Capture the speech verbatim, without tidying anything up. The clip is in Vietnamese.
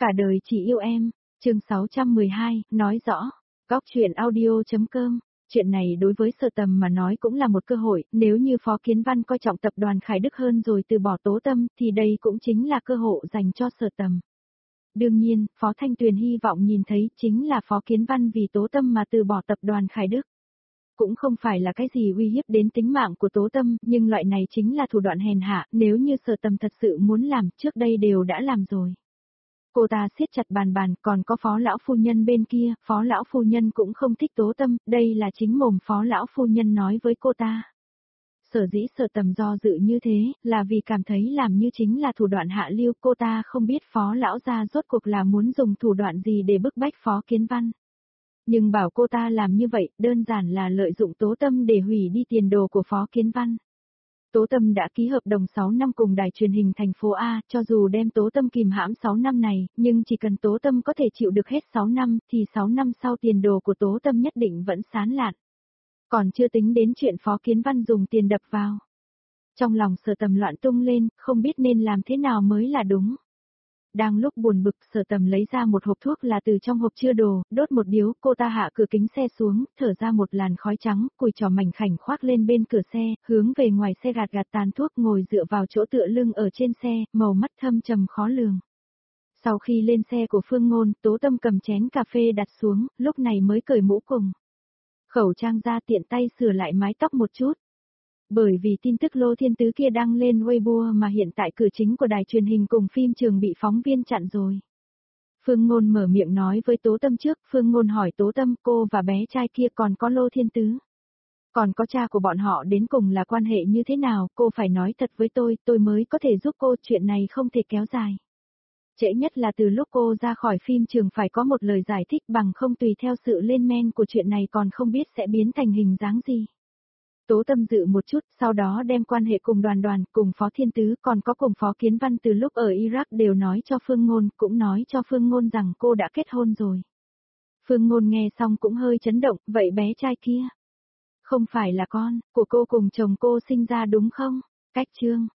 Cả đời chỉ yêu em, chương sáu trăm mười hai, nói rõ. Góc truyện audio.com. Chuyện này đối với Sở Tầm mà nói cũng là một cơ hội, nếu như Phó Kiến Văn coi trọng tập đoàn Khải Đức hơn rồi từ bỏ Tố Tâm, thì đây cũng chính là cơ hội dành cho Sở Tầm. Đương nhiên, Phó Thanh Tuyền hy vọng nhìn thấy chính là Phó Kiến Văn vì Tố Tâm mà từ bỏ tập đoàn Khải Đức. Cũng không phải là cái gì uy hiếp đến tính mạng của Tố Tâm, nhưng loại này chính là thủ đoạn hèn hạ, nếu như Sở Tầm thật sự muốn làm, trước đây đều đã làm rồi. Cô ta siết chặt bàn bàn, còn có Phó lão phu nhân bên kia, Phó lão phu nhân cũng không thích Tố Tâm, đây là chính mồm Phó lão phu nhân nói với cô ta. Sở dĩ Sở Tầm do dự như thế, là vì cảm thấy làm như chính là thủ đoạn hạ lưu, cô ta không biết Phó lão gia rốt cuộc là muốn dùng thủ đoạn gì để bức bách Phó Kiến Văn. Nhưng bảo cô ta làm như vậy, đơn giản là lợi dụng Tố Tâm để hủy đi tiền đồ của Phó Kiến Văn. Tố Tâm đã ký hợp đồng sáu năm cùng đài truyền hình thành phố A, cho dù đem Tố Tâm kìm hãm sáu năm này, nhưng chỉ cần Tố Tâm có thể chịu được hết sáu năm, thì sáu năm sau tiền đồ của Tố Tâm nhất định vẫn sáng lạn. Còn chưa tính đến chuyện Phó Kiến Văn dùng tiền đập vào. Trong lòng Sở Tầm loạn tung lên, không biết nên làm thế nào mới là đúng. Đang lúc buồn bực, Sở Tầm lấy ra một hộp thuốc là từ trong hộp chứa đồ, đốt một điếu, cô ta hạ cửa kính xe xuống, thở ra một làn khói trắng, cùi trò mảnh khảnh khoác lên bên cửa xe, hướng về ngoài xe gạt gạt tàn thuốc, ngồi dựa vào chỗ tựa lưng ở trên xe, màu mắt thâm trầm khó lường. Sau khi lên xe của Phương Ngôn, Tố Tâm cầm chén cà phê đặt xuống, lúc này mới cởi mũ cùng khẩu trang ra, tiện tay sửa lại mái tóc một chút. Bởi vì tin tức Lô Thiên Tứ kia đăng lên Weibo mà hiện tại cửa chính của đài truyền hình cùng phim trường bị phóng viên chặn rồi. Phương Ngôn mở miệng nói với Tố Tâm trước, Phương Ngôn hỏi Tố Tâm, cô và bé trai kia còn có Lô Thiên Tứ. Còn có cha của bọn họ đến cùng là quan hệ như thế nào, cô phải nói thật với tôi, tôi mới có thể giúp cô, chuyện này không thể kéo dài. Trễ nhất là từ lúc cô ra khỏi phim trường phải có một lời giải thích, bằng không tùy theo sự lên men của chuyện này còn không biết sẽ biến thành hình dáng gì. Tố Tâm dự một chút, sau đó đem quan hệ cùng Đoàn Đoàn, cùng Phó Thiên Tứ, còn có cùng Phó Kiến Văn từ lúc ở Iraq đều nói cho Phương Ngôn, cũng nói cho Phương Ngôn rằng cô đã kết hôn rồi. Phương Ngôn nghe xong cũng hơi chấn động, vậy bé trai kia không phải là con của cô cùng chồng cô sinh ra đúng không? Cách chương